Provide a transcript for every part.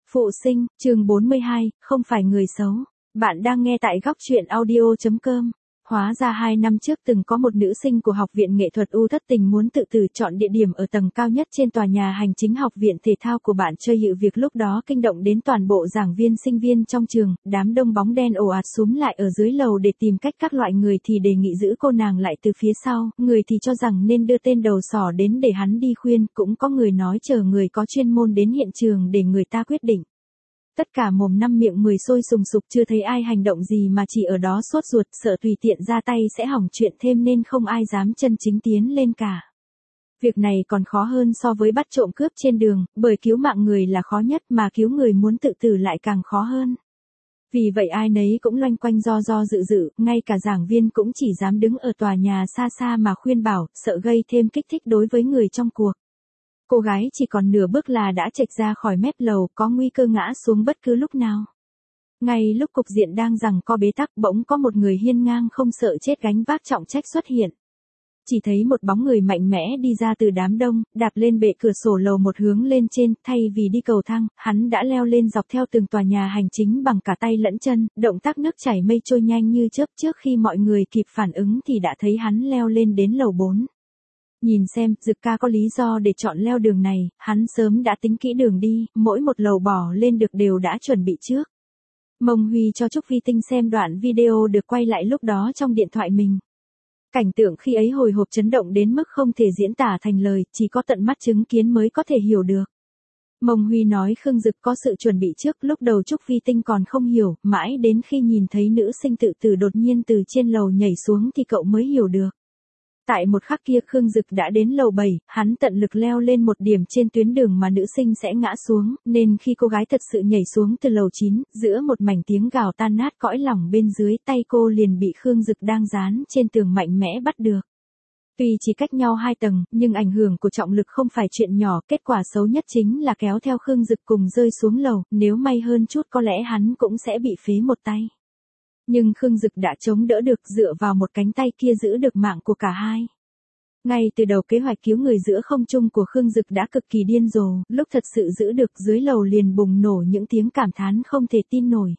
Phụ sinh, chương 42, không phải người xấu. Bạn đang nghe tại góc truyện audio.com. Hóa ra 2 năm trước từng có một nữ sinh của Học viện Nghệ thuật U thất tình muốn tự tử chọn địa điểm ở tầng cao nhất trên tòa nhà hành chính Học viện Thể thao của bạn chơi dự việc lúc đó kinh động đến toàn bộ giảng viên sinh viên trong trường, đám đông bóng đen ồ ạt xúm lại ở dưới lầu để tìm cách các loại người thì đề nghị giữ cô nàng lại từ phía sau, người thì cho rằng nên đưa tên đầu sỏ đến để hắn đi khuyên, cũng có người nói chờ người có chuyên môn đến hiện trường để người ta quyết định. Tất cả mồm năm miệng 10 sôi sùng sục chưa thấy ai hành động gì mà chỉ ở đó sốt ruột sợ tùy tiện ra tay sẽ hỏng chuyện thêm nên không ai dám chân chính tiến lên cả. Việc này còn khó hơn so với bắt trộm cướp trên đường, bởi cứu mạng người là khó nhất mà cứu người muốn tự tử lại càng khó hơn. Vì vậy ai nấy cũng loanh quanh do dự dự, ngay cả giảng viên cũng chỉ dám đứng ở tòa nhà xa xa mà khuyên bảo, sợ gây thêm kích thích đối với người trong cuộc. Cô gái chỉ còn nửa bước là đã chệch ra khỏi mép lầu, có nguy cơ ngã xuống bất cứ lúc nào. Ngay lúc cục diện đang giằng co bế tắc bỗng có một người hiên ngang không sợ chết gánh vác trọng trách xuất hiện. Chỉ thấy một bóng người mạnh mẽ đi ra từ đám đông, đạp lên bệ cửa sổ lầu một hướng lên trên, thay vì đi cầu thang, hắn đã leo lên dọc theo từng tòa nhà hành chính bằng cả tay lẫn chân, động tác nước chảy mây trôi nhanh như chớp. Trước khi mọi người kịp phản ứng thì đã thấy hắn leo lên đến lầu 4. Nhìn xem, Dực ca có lý do để chọn leo đường này, hắn sớm đã tính kỹ đường đi, mỗi một lầu bỏ lên được đều đã chuẩn bị trước. Mông Huy cho Trúc Vi Tinh xem đoạn video được quay lại lúc đó trong điện thoại mình. Cảnh tượng khi ấy hồi hộp chấn động đến mức không thể diễn tả thành lời, chỉ có tận mắt chứng kiến mới có thể hiểu được. Mông Huy nói Khương Dực có sự chuẩn bị trước, lúc đầu Trúc Vi Tinh còn không hiểu, mãi đến khi nhìn thấy nữ sinh tự tử đột nhiên từ trên lầu nhảy xuống thì cậu mới hiểu được. Tại một khắc kia Khương Dực đã đến lầu 7, hắn tận lực leo lên một điểm trên tuyến đường mà nữ sinh sẽ ngã xuống, nên khi cô gái thật sự nhảy xuống từ lầu 9, giữa một mảnh tiếng gào tan nát cõi lòng bên dưới, tay cô liền bị Khương Dực đang dán trên tường mạnh mẽ bắt được. Tuy chỉ cách nhau 2 tầng, nhưng ảnh hưởng của trọng lực không phải chuyện nhỏ, kết quả xấu nhất chính là kéo theo Khương Dực cùng rơi xuống lầu, nếu may hơn chút có lẽ hắn cũng sẽ bị phế một tay. Nhưng Khương Dực đã chống đỡ được, dựa vào một cánh tay kia giữ được mạng của cả hai. Ngay từ đầu kế hoạch cứu người giữa không trung của Khương Dực đã cực kỳ điên rồ, lúc thật sự giữ được dưới lầu liền bùng nổ những tiếng cảm thán không thể tin nổi.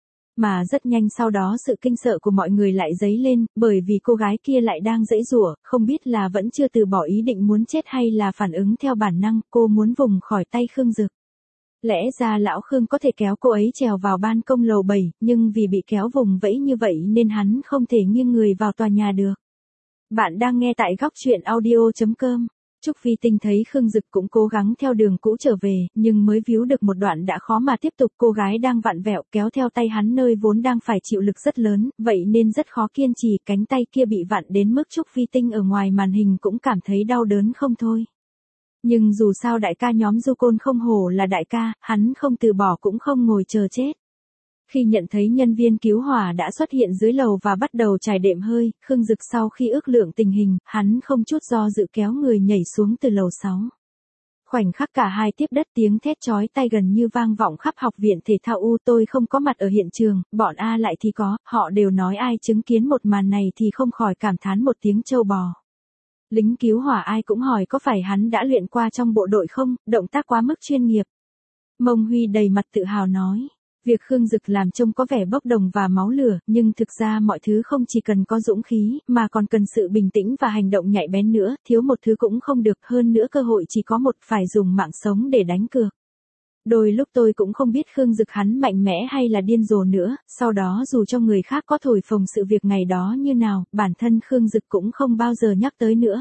Mà rất nhanh sau đó sự kinh sợ của mọi người lại dấy lên, bởi vì cô gái kia lại đang giãy giụa, không biết là vẫn chưa từ bỏ ý định muốn chết hay là phản ứng theo bản năng, cô muốn vùng khỏi tay Khương Dực. Lẽ ra lão Khương có thể kéo cô ấy trèo vào ban công lầu 7, nhưng vì bị kéo vùng vẫy như vậy nên hắn không thể nghiêng người vào tòa nhà được. Bạn đang nghe tại góc truyện audio.com. Trúc Vi Tinh thấy Khương Dực cũng cố gắng theo đường cũ trở về, nhưng mới víu được một đoạn đã khó mà tiếp tục, cô gái đang vặn vẹo kéo theo tay hắn nơi vốn đang phải chịu lực rất lớn, vậy nên rất khó kiên trì, cánh tay kia bị vặn đến mức Trúc Vi Tinh ở ngoài màn hình cũng cảm thấy đau đớn không thôi. Nhưng dù sao đại ca nhóm Du Côn không hổ là đại ca, hắn không từ bỏ cũng không ngồi chờ chết. Khi nhận thấy nhân viên cứu hỏa đã xuất hiện dưới lầu và bắt đầu trải đệm hơi, Khương Dực sau khi ước lượng tình hình, hắn không chút do dự kéo người nhảy xuống từ lầu 6. Khoảnh khắc cả hai tiếp đất, tiếng thét chói tai gần như vang vọng khắp Học viện Thể thao U. Tôi không có mặt ở hiện trường, bọn A lại thì có, họ đều nói ai chứng kiến một màn này thì không khỏi cảm thán một tiếng trâu bò. Lính cứu hỏa ai cũng hỏi có phải hắn đã luyện qua trong bộ đội không, động tác quá mức chuyên nghiệp. Mông Huy đầy mặt tự hào nói. Việc Khương Dực làm trông có vẻ bốc đồng và máu lửa, nhưng thực ra mọi thứ không chỉ cần có dũng khí, mà còn cần sự bình tĩnh và hành động nhạy bén nữa, thiếu một thứ cũng không được, hơn nữa cơ hội chỉ có một, phải dùng mạng sống để đánh cược. Đôi lúc tôi cũng không biết Khương Dực hắn mạnh mẽ hay là điên rồ nữa, sau đó dù cho người khác có thổi phồng sự việc ngày đó như nào, bản thân Khương Dực cũng không bao giờ nhắc tới nữa.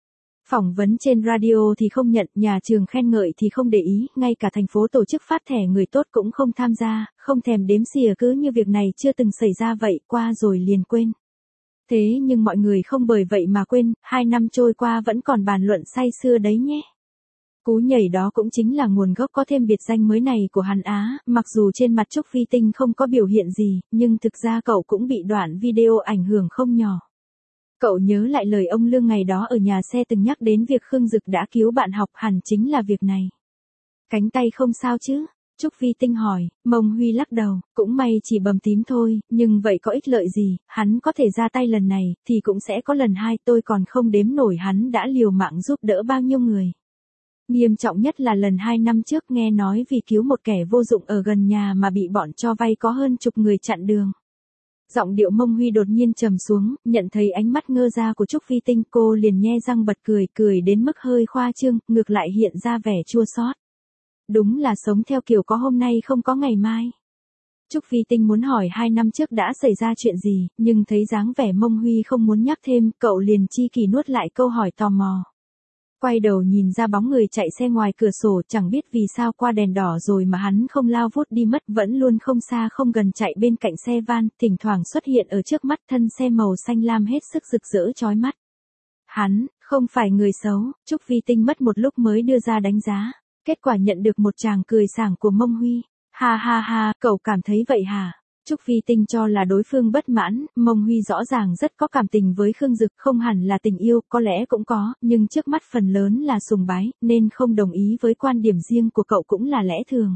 Phỏng vấn trên radio thì không nhận, nhà trường khen ngợi thì không để ý, ngay cả thành phố tổ chức phát thẻ người tốt cũng không tham gia, không thèm đếm xỉa, cứ như việc này chưa từng xảy ra vậy, qua rồi liền quên. Thế nhưng mọi người không bởi vậy mà quên, 2 năm trôi qua vẫn còn bàn luận say sưa đấy nhé. Cú nhảy đó cũng chính là nguồn gốc có thêm biệt danh mới này của hắn Á, mặc dù trên mặt Trúc Vi Tinh không có biểu hiện gì, nhưng thực ra cậu cũng bị đoạn video ảnh hưởng không nhỏ. Cậu nhớ lại lời ông Lương ngày đó ở nhà xe từng nhắc đến việc Khương Dực đã cứu bạn học, hẳn chính là việc này. Cánh tay không sao chứ? Trúc Vi Tinh hỏi. Mông Huy lắc đầu, cũng may chỉ bầm tím thôi, nhưng vậy có ích lợi gì, hắn có thể ra tay lần này, thì cũng sẽ có lần 2, tôi còn không đếm nổi hắn đã liều mạng giúp đỡ bao nhiêu người. Nghiêm trọng nhất là lần 2 năm trước nghe nói vì cứu một kẻ vô dụng ở gần nhà mà bị bọn cho vay có hơn chục người chặn đường. Giọng điệu Mông Huy đột nhiên trầm xuống, nhận thấy ánh mắt ngơ ra của Trúc Phi Tinh, cô liền nhe răng bật cười, cười đến mức hơi khoa trương, ngược lại hiện ra vẻ chua xót. Đúng là sống theo kiểu có hôm nay không có ngày mai. Trúc Phi Tinh muốn hỏi 2 năm trước đã xảy ra chuyện gì, nhưng thấy dáng vẻ Mông Huy không muốn nhắc thêm, cậu liền chi kỳ nuốt lại câu hỏi tò mò. Quay đầu nhìn ra bóng người chạy xe ngoài cửa sổ, chẳng biết vì sao qua đèn đỏ rồi mà hắn không lao vút đi mất, vẫn luôn không xa không gần chạy bên cạnh xe van, thỉnh thoảng xuất hiện ở trước mắt, thân xe màu xanh lam hết sức rực rỡ chói mắt. Hắn, không phải người xấu. Trúc Phi Tinh mất một lúc mới đưa ra đánh giá. Kết quả nhận được một tràng cười sảng của Mông Huy. Ha ha ha, cậu cảm thấy vậy hả? Trúc Phi Tinh cho là đối phương bất mãn, Mông Huy rõ ràng rất có cảm tình với Khương Dực, không hẳn là tình yêu, có lẽ cũng có, nhưng trước mắt phần lớn là sùng bái, nên không đồng ý với quan điểm riêng của cậu cũng là lẽ thường.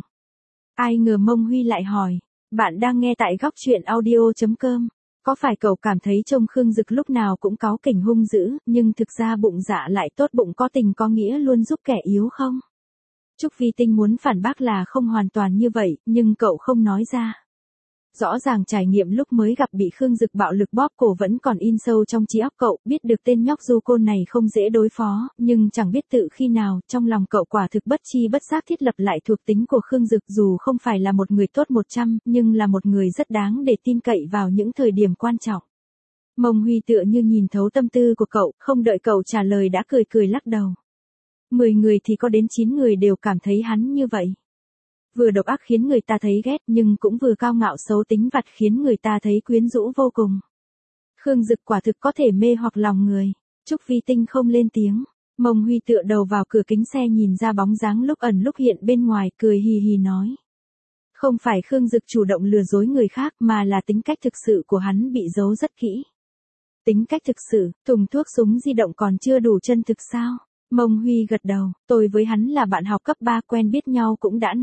Ai ngờ Mông Huy lại hỏi, bạn đang nghe tại góc truyện audio.com, có phải cậu cảm thấy trông Khương Dực lúc nào cũng cáu kỉnh hung dữ, nhưng thực ra bụng dạ lại tốt bụng có tình có nghĩa luôn giúp kẻ yếu không? Trúc Phi Tinh muốn phản bác là không hoàn toàn như vậy, nhưng cậu không nói ra. Rõ ràng trải nghiệm lúc mới gặp bị Khương Dực bạo lực bóp cổ vẫn còn in sâu trong trí óc cậu, biết được tên nhóc du côn này không dễ đối phó, nhưng chẳng biết tự khi nào, trong lòng cậu quả thực bất chi bất giác thiết lập lại thuộc tính của Khương Dực, dù không phải là một người tốt 100, nhưng là một người rất đáng để tin cậy vào những thời điểm quan trọng. Mông Huy tựa như nhìn thấu tâm tư của cậu, không đợi cậu trả lời đã cười cười lắc đầu. 10 người thì có đến 9 người đều cảm thấy hắn như vậy. Vừa độc ác khiến người ta thấy ghét nhưng cũng vừa cao ngạo xấu tính vặt khiến người ta thấy quyến rũ vô cùng. Khương Dực quả thực có thể mê hoặc lòng người. Trúc Phi Tinh không lên tiếng. Mông Huy tựa đầu vào cửa kính xe nhìn ra bóng dáng lúc ẩn lúc hiện bên ngoài, cười hì hì nói. Không phải Khương Dực chủ động lừa dối người khác mà là tính cách thực sự của hắn bị giấu rất kỹ. Tính cách thực sự, thùng thuốc súng di động còn chưa đủ chân thực sao? Mông Huy gật đầu, tôi với hắn là bạn học cấp 3 quen biết nhau cũng đã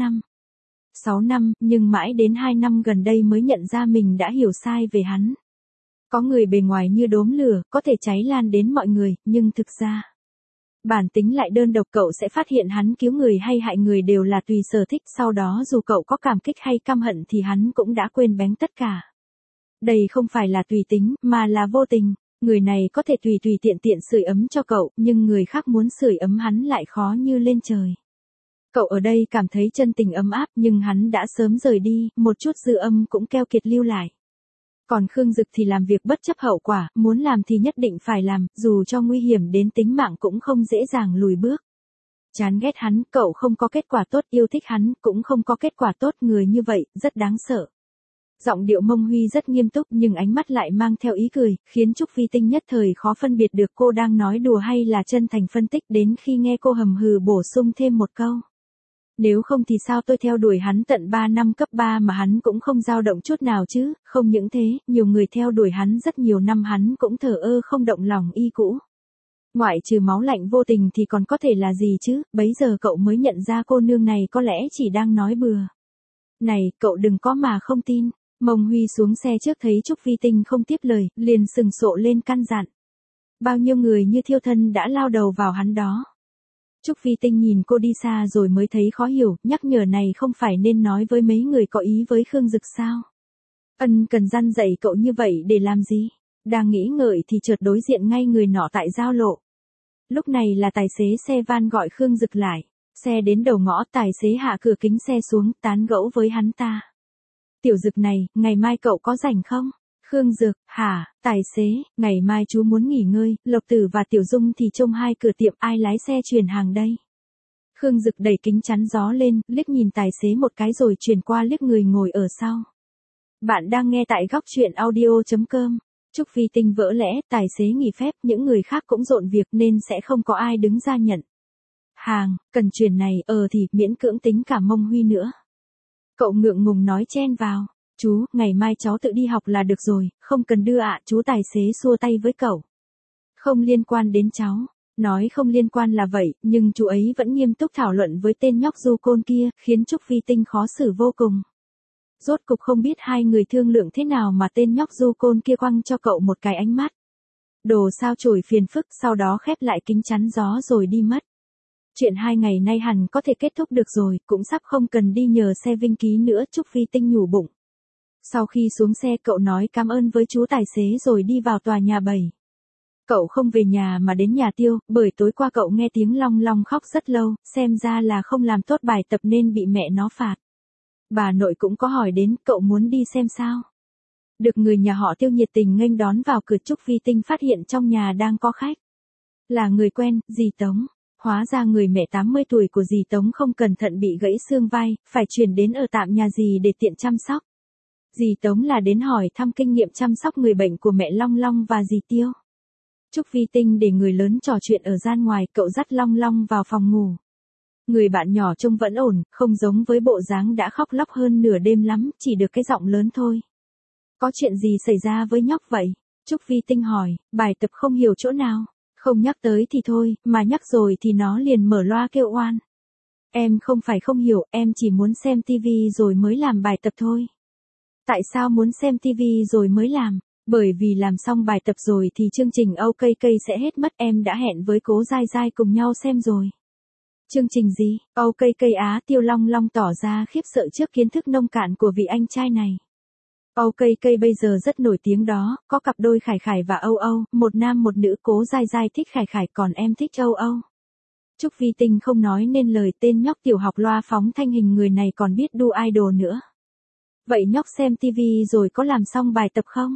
6 năm, nhưng mãi đến 2 năm gần đây mới nhận ra mình đã hiểu sai về hắn. Có người bề ngoài như đốm lửa, có thể cháy lan đến mọi người, nhưng thực ra, bản tính lại đơn độc, cậu sẽ phát hiện hắn cứu người hay hại người đều là tùy sở thích, sau đó dù cậu có cảm kích hay căm hận thì hắn cũng đã quên bén tất cả. Đây không phải là tùy tính, mà là vô tình. Người này có thể tùy tiện sưởi ấm cho cậu, nhưng người khác muốn sưởi ấm hắn lại khó như lên trời. Cậu ở đây cảm thấy chân tình ấm áp nhưng hắn đã sớm rời đi, một chút dư âm cũng keo kiệt lưu lại. Còn Khương Dực thì làm việc bất chấp hậu quả, muốn làm thì nhất định phải làm, dù cho nguy hiểm đến tính mạng cũng không dễ dàng lùi bước. Chán ghét hắn, cậu không có kết quả tốt, yêu thích hắn, cũng không có kết quả tốt, người như vậy, rất đáng sợ. Giọng điệu Mông Huy rất nghiêm túc nhưng ánh mắt lại mang theo ý cười, khiến Trúc Phi Tinh nhất thời khó phân biệt được cô đang nói đùa hay là chân thành phân tích, đến khi nghe cô hầm hừ bổ sung thêm một câu. Nếu không thì sao tôi theo đuổi hắn tận 3 năm cấp 3 mà hắn cũng không dao động chút nào chứ, không những thế, nhiều người theo đuổi hắn rất nhiều năm hắn cũng thờ ơ không động lòng y cũ. Ngoại trừ máu lạnh vô tình thì còn có thể là gì chứ, bấy giờ cậu mới nhận ra cô nương này có lẽ chỉ đang nói bừa. Này, cậu đừng có mà không tin. Mông Huy xuống xe trước thấy Trúc Phi Tinh không tiếp lời, liền sừng sộ lên căn dặn. Bao nhiêu người như thiêu thân đã lao đầu vào hắn đó. Trúc Phi Tinh nhìn cô đi xa rồi mới thấy khó hiểu, nhắc nhở này không phải nên nói với mấy người có ý với Khương Dực sao? Ân cần răn dạy cậu như vậy để làm gì? Đang nghĩ ngợi thì chợt đối diện ngay người nọ tại giao lộ. Lúc này là tài xế xe van gọi Khương Dực lại. Xe đến đầu ngõ, tài xế hạ cửa kính xe xuống, tán gẫu với hắn ta. Tiểu Dực này, ngày mai cậu có rảnh không? Khương Dực, hả, tài xế, ngày mai chú muốn nghỉ ngơi, Lộc Tử và Tiểu Dung thì trông hai cửa tiệm, ai lái xe chuyển hàng đây? Khương Dực đẩy kính chắn gió lên, liếc nhìn tài xế một cái rồi chuyển qua liếc người ngồi ở sau. Bạn đang nghe tại góc truyện audio.com. Trúc Phi Tinh vỡ lẽ, tài xế nghỉ phép, những người khác cũng dọn việc nên sẽ không có ai đứng ra nhận hàng, cần chuyển này, thì miễn cưỡng tính cả Mông Huy nữa. Cậu ngượng ngùng nói chen vào. Chú, ngày mai cháu tự đi học là được rồi, không cần đưa ạ, chú tài xế xua tay với cậu. Không liên quan đến cháu. Nói không liên quan là vậy, nhưng chú ấy vẫn nghiêm túc thảo luận với tên nhóc du côn kia, khiến Trúc Phi Tinh khó xử vô cùng. Rốt cục không biết hai người thương lượng thế nào mà tên nhóc du côn kia quăng cho cậu một cái ánh mắt. Đồ sao chổi phiền phức, sau đó khép lại kính chắn gió rồi đi mất. Chuyện 2 ngày nay hẳn có thể kết thúc được rồi, cũng sắp không cần đi nhờ xe Vinh ký nữa, Trúc Vi Tinh nhủ bụng. Sau khi xuống xe cậu nói cảm ơn với chú tài xế rồi đi vào tòa nhà 7. Cậu không về nhà mà đến nhà Tiêu, bởi tối qua cậu nghe tiếng Long Long khóc rất lâu, xem ra là không làm tốt bài tập nên bị mẹ nó phạt. Bà nội cũng có hỏi đến, cậu muốn đi xem sao? Được người nhà họ Tiêu nhiệt tình nghênh đón vào cửa. Trúc Vi Tinh phát hiện trong nhà đang có khách. Là người quen, dì Tống. Hóa ra người mẹ 80 tuổi của dì Tống không cẩn thận bị gãy xương vai, phải chuyển đến ở tạm nhà dì để tiện chăm sóc. Dì Tống là đến hỏi thăm kinh nghiệm chăm sóc người bệnh của mẹ Long Long và dì Tiêu. Trúc Vi Tinh để người lớn trò chuyện ở gian ngoài, cậu dắt Long Long vào phòng ngủ. Người bạn nhỏ trông vẫn ổn, không giống với bộ dáng đã khóc lóc hơn nửa đêm lắm, chỉ được cái giọng lớn thôi. Có chuyện gì xảy ra với nhóc vậy? Trúc Vi Tinh hỏi, bài tập không hiểu chỗ nào? Không nhắc tới thì thôi, mà nhắc rồi thì nó liền mở loa kêu oan. Em không phải không hiểu, em chỉ muốn xem tivi rồi mới làm bài tập thôi. Tại sao muốn xem tivi rồi mới làm? Bởi vì làm xong bài tập rồi thì chương trình OK sẽ hết mất, em đã hẹn với Cố Giai Giai cùng nhau xem rồi. Chương trình gì? OK á? Tiêu Long Long tỏ ra khiếp sợ trước kiến thức nông cạn của vị anh trai này. OK bây giờ rất nổi tiếng đó, có cặp đôi Khải Khải và Âu Âu, một nam một nữ. Cố Giai Giai thích Khải Khải còn em thích Âu Âu. Trúc Vi Tinh không nói nên lời, tên nhóc tiểu học loa phóng thanh hình người này còn biết đu idol nữa. Vậy nhóc xem tivi rồi có làm xong bài tập không?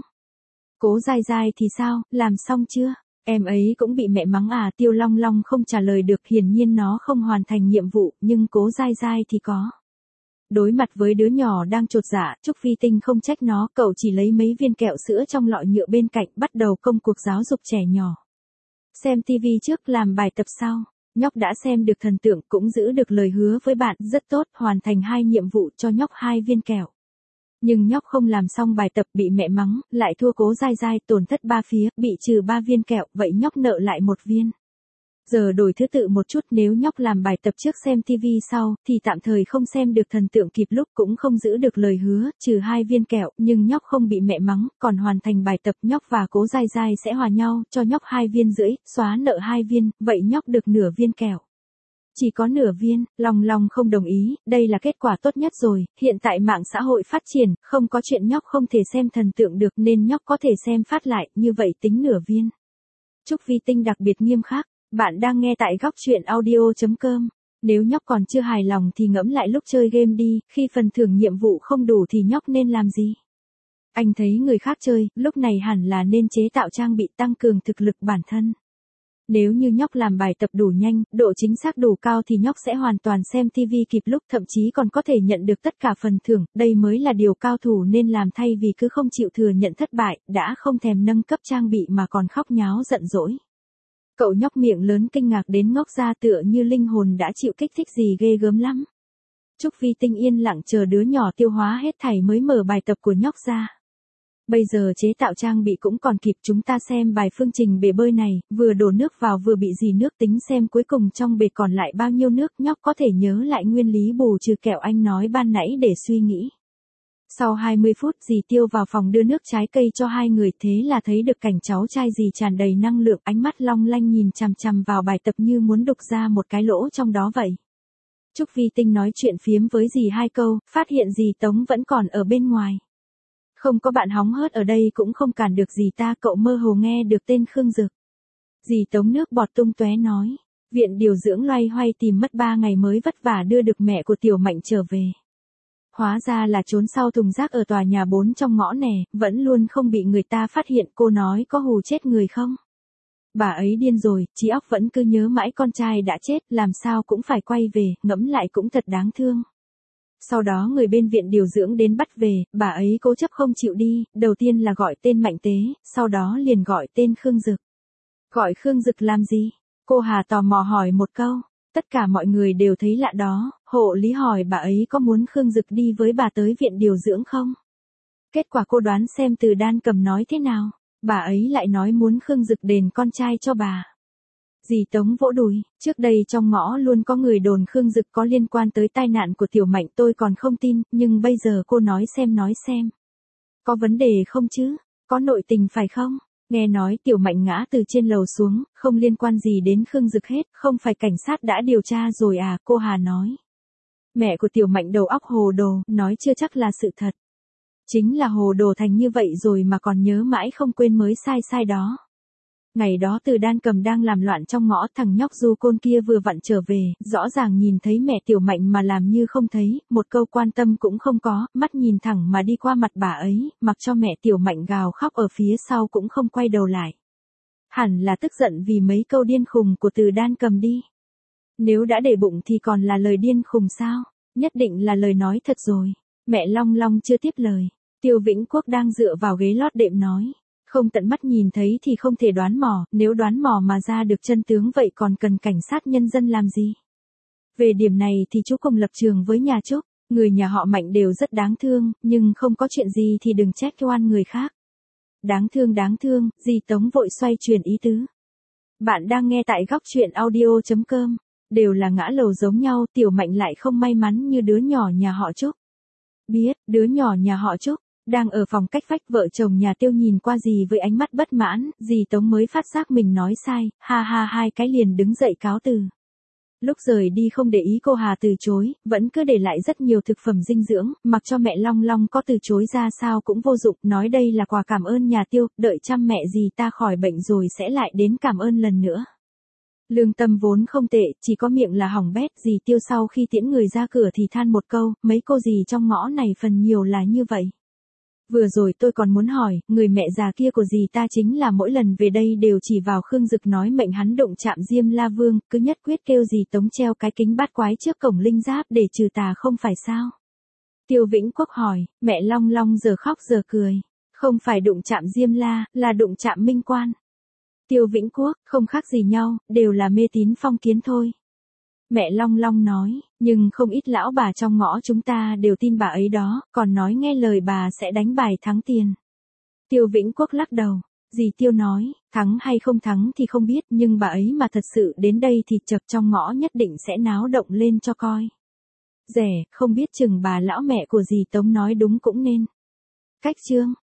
Cố Giai Giai thì sao, làm xong chưa? Em ấy cũng bị mẹ mắng à? Tiêu Long Long không trả lời được, hiển nhiên nó không hoàn thành nhiệm vụ, nhưng Cố Giai Giai thì có. Đối mặt với đứa nhỏ đang chột dạ, Trúc Vi Tinh không trách nó, cậu chỉ lấy mấy viên kẹo sữa trong lọ nhựa bên cạnh, bắt đầu công cuộc giáo dục trẻ nhỏ. Xem tivi trước, làm bài tập sau. Nhóc đã xem được thần tượng, cũng giữ được lời hứa với bạn, rất tốt, hoàn thành 2 nhiệm vụ, cho nhóc 2 viên kẹo. Nhưng nhóc không làm xong bài tập, bị mẹ mắng, lại thua Cố Giai Giai, tổn thất 3 phía, bị trừ 3 viên kẹo, vậy nhóc nợ lại 1 viên. Giờ đổi thứ tự một chút, nếu nhóc làm bài tập trước xem tivi sau, thì tạm thời không xem được thần tượng kịp lúc, cũng không giữ được lời hứa, trừ 2 viên kẹo, nhưng nhóc không bị mẹ mắng, còn hoàn thành bài tập. Nhóc và Cố Giai Giai sẽ hòa nhau, cho nhóc 2 viên rưỡi, xóa nợ 2 viên, vậy nhóc được nửa viên kẹo. Chỉ có nửa viên, Long Long không đồng ý, đây là kết quả tốt nhất rồi, hiện tại mạng xã hội phát triển, không có chuyện nhóc không thể xem thần tượng được nên nhóc có thể xem phát lại, như vậy tính nửa viên. Trúc Vi Tinh đặc biệt nghiêm khắc, bạn đang nghe tại góc truyện audio.com. Nếu nhóc còn chưa hài lòng thì ngẫm lại lúc chơi game đi, khi phần thưởng nhiệm vụ không đủ thì nhóc nên làm gì? Anh thấy người khác chơi, lúc này hẳn là nên chế tạo trang bị tăng cường thực lực bản thân. Nếu như nhóc làm bài tập đủ nhanh, độ chính xác đủ cao thì nhóc sẽ hoàn toàn xem TV kịp lúc, thậm chí còn có thể nhận được tất cả phần thưởng, đây mới là điều cao thủ nên làm, thay vì cứ không chịu thừa nhận thất bại, đã không thèm nâng cấp trang bị mà còn khóc nháo giận dỗi. Cậu nhóc miệng lớn kinh ngạc đến ngốc ra, tựa như linh hồn đã chịu kích thích gì ghê gớm lắm. Trúc Vi Tinh yên lặng chờ đứa nhỏ tiêu hóa hết thảy mới mở bài tập của nhóc ra. Bây giờ chế tạo trang bị cũng còn kịp, chúng ta xem bài phương trình bể bơi này, vừa đổ nước vào vừa bị dì nước tính xem cuối cùng trong bể còn lại bao nhiêu nước. Nhóc có thể nhớ lại nguyên lý bù trừ kẹo anh nói ban nãy để suy nghĩ. Sau 20 phút dì Tiêu vào phòng đưa nước trái cây cho hai người, thế là thấy được cảnh cháu trai dì tràn đầy năng lượng, ánh mắt long lanh nhìn chằm chằm vào bài tập như muốn đục ra một cái lỗ trong đó vậy. Trúc Vi Tinh nói chuyện phiếm với dì 2 câu, phát hiện dì Tống vẫn còn ở bên ngoài. Không có bạn hóng hớt ở đây cũng không cản được dì ta, cậu mơ hồ nghe được tên Khương Dực. Dì Tống nước bọt tung tóe nói, viện điều dưỡng loay hoay tìm mất 3 ngày mới vất vả đưa được mẹ của Tiểu Mạnh trở về. Hóa ra là trốn sau thùng rác ở tòa nhà 4 trong ngõ nè, vẫn luôn không bị người ta phát hiện. Cô nói có hù chết người không? Bà ấy điên rồi, trí óc vẫn cứ nhớ mãi con trai đã chết, làm sao cũng phải quay về, ngẫm lại cũng thật đáng thương. Sau đó người bên viện điều dưỡng đến bắt về, bà ấy cố chấp không chịu đi, đầu tiên là gọi tên Mạnh Tế, sau đó liền gọi tên Khương Dực. Gọi Khương Dực làm gì? Cô Hà tò mò hỏi một câu. Tất cả mọi người đều thấy lạ đó, hộ lý hỏi bà ấy có muốn Khương Dực đi với bà tới viện điều dưỡng không? Kết quả cô đoán xem Từ Đan Cầm nói thế nào? Bà ấy lại nói muốn Khương Dực đền con trai cho bà. Dì Tống vỗ đùi, trước đây trong ngõ luôn có người đồn Khương Dực có liên quan tới tai nạn của Tiểu Mạnh, tôi còn không tin, nhưng bây giờ cô nói xem. Có vấn đề không chứ? Có nội tình phải không? Nghe nói Tiểu Mạnh ngã từ trên lầu xuống, không liên quan gì đến Khương Dực hết, không phải cảnh sát đã điều tra rồi à, cô Hà nói. Mẹ của Tiểu Mạnh đầu óc hồ đồ, nói chưa chắc là sự thật. Chính là hồ đồ thành như vậy rồi mà còn nhớ mãi không quên mới sai đó. Ngày đó Từ Đan Cầm đang làm loạn trong ngõ, thằng nhóc Du Côn kia vừa vặn trở về, rõ ràng nhìn thấy mẹ Tiểu Mạnh mà làm như không thấy, một câu quan tâm cũng không có, mắt nhìn thẳng mà đi qua mặt bà ấy, mặc cho mẹ Tiểu Mạnh gào khóc ở phía sau cũng không quay đầu lại. Hẳn là tức giận vì mấy câu điên khùng của Từ Đan Cầm đi. Nếu đã để bụng thì còn là lời điên khùng sao? Nhất định là lời nói thật rồi. Mẹ Long Long chưa tiếp lời. Tiêu Vĩnh Quốc đang dựa vào ghế lót đệm nói. Không tận mắt nhìn thấy thì không thể đoán mò, nếu đoán mò mà ra được chân tướng vậy còn cần cảnh sát nhân dân làm gì? Về điểm này thì chú cùng lập trường với nhà Trúc, người nhà họ Mạnh đều rất đáng thương, nhưng không có chuyện gì thì đừng trách oan người khác. Đáng thương, dì Tống vội xoay chuyển ý tứ. Bạn đang nghe tại góc truyện audio.com, đều là ngã lầu giống nhau, Tiểu Mạnh lại không may mắn như đứa nhỏ nhà họ Trúc. Biết, đứa nhỏ nhà họ Trúc. Đang ở phòng cách vách, vợ chồng nhà Tiêu nhìn qua dì với ánh mắt bất mãn, dì Tống mới phát giác mình nói sai, ha hai cái liền đứng dậy cáo từ. Lúc rời đi không để ý cô Hà từ chối, vẫn cứ để lại rất nhiều thực phẩm dinh dưỡng, mặc cho mẹ Long Long có từ chối ra sao cũng vô dụng, nói đây là quà cảm ơn nhà Tiêu, đợi chăm mẹ dì ta khỏi bệnh rồi sẽ lại đến cảm ơn lần nữa. Lương tâm vốn không tệ, chỉ có miệng là hỏng bét, dì Tiêu sau khi tiễn người ra cửa thì than một câu, mấy cô dì trong ngõ này phần nhiều là như vậy. Vừa rồi tôi còn muốn hỏi, người mẹ già kia của dì ta chính là mỗi lần về đây đều chỉ vào Khương Dực nói mệnh hắn động chạm Diêm La Vương, cứ nhất quyết kêu dì Tống treo cái kính bát quái trước cổng linh giáp để trừ tà không phải sao? Tiêu Vĩnh Quốc hỏi, mẹ Long Long giờ khóc giờ cười. Không phải đụng chạm Diêm La, là đụng chạm Minh Quan. Tiêu Vĩnh Quốc, không khác gì nhau, đều là mê tín phong kiến thôi. Mẹ Long Long nói, nhưng không ít lão bà trong ngõ chúng ta đều tin bà ấy đó, còn nói nghe lời bà sẽ đánh bài thắng tiền. Tiêu Vĩnh Quốc lắc đầu, dì Tiêu nói, thắng hay không thắng thì không biết, nhưng bà ấy mà thật sự đến đây thì chập trong ngõ nhất định sẽ náo động lên cho coi. Không biết chừng bà lão mẹ của dì Tống nói đúng cũng nên. Cách chương.